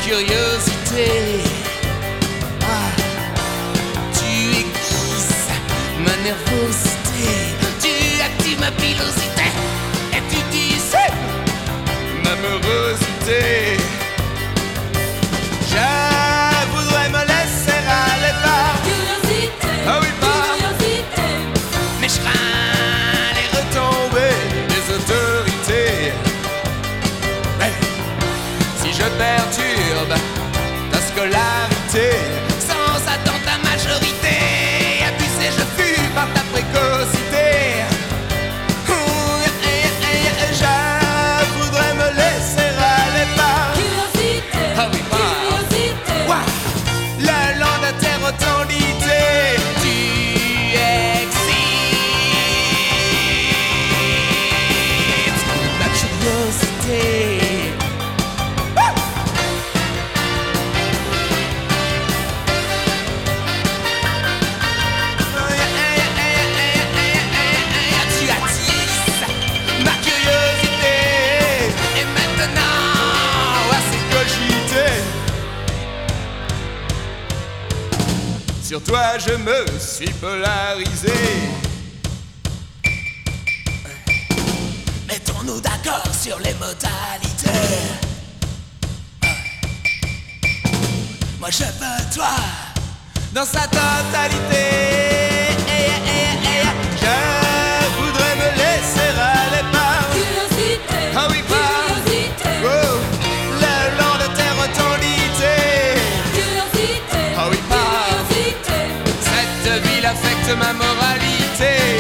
curiosité. Ah, tu aiguises ma nervosité, tu actives ma pilosité et tu disais ma morosité. Je voudrais me laisser aller par curiosité, ah oui, par curiosité. mais je crains les retombées des autorités. Mais si je perturbe ta scolarité sans attendre ta majorité, abusé je fus par ta précocité. Je voudrais me laisser aller par Curiosité, ah oui, par curiosité. Ouah, le long de tes rotondités, tu excites ma curiosité. Tu attises ma curiosité. Et maintenant, assez cogité. Sur toi je me suis polarisé. Mettons-nous d'accord sur les modalités. Moi je veux toi dans sa totalité. Je voudrais me laisser aller par Curiosité, ah oui, par curiosité. oh, le long de tes rotondités. Curiosité, Ah oui, par curiosité. cette ville affecte ma moralité.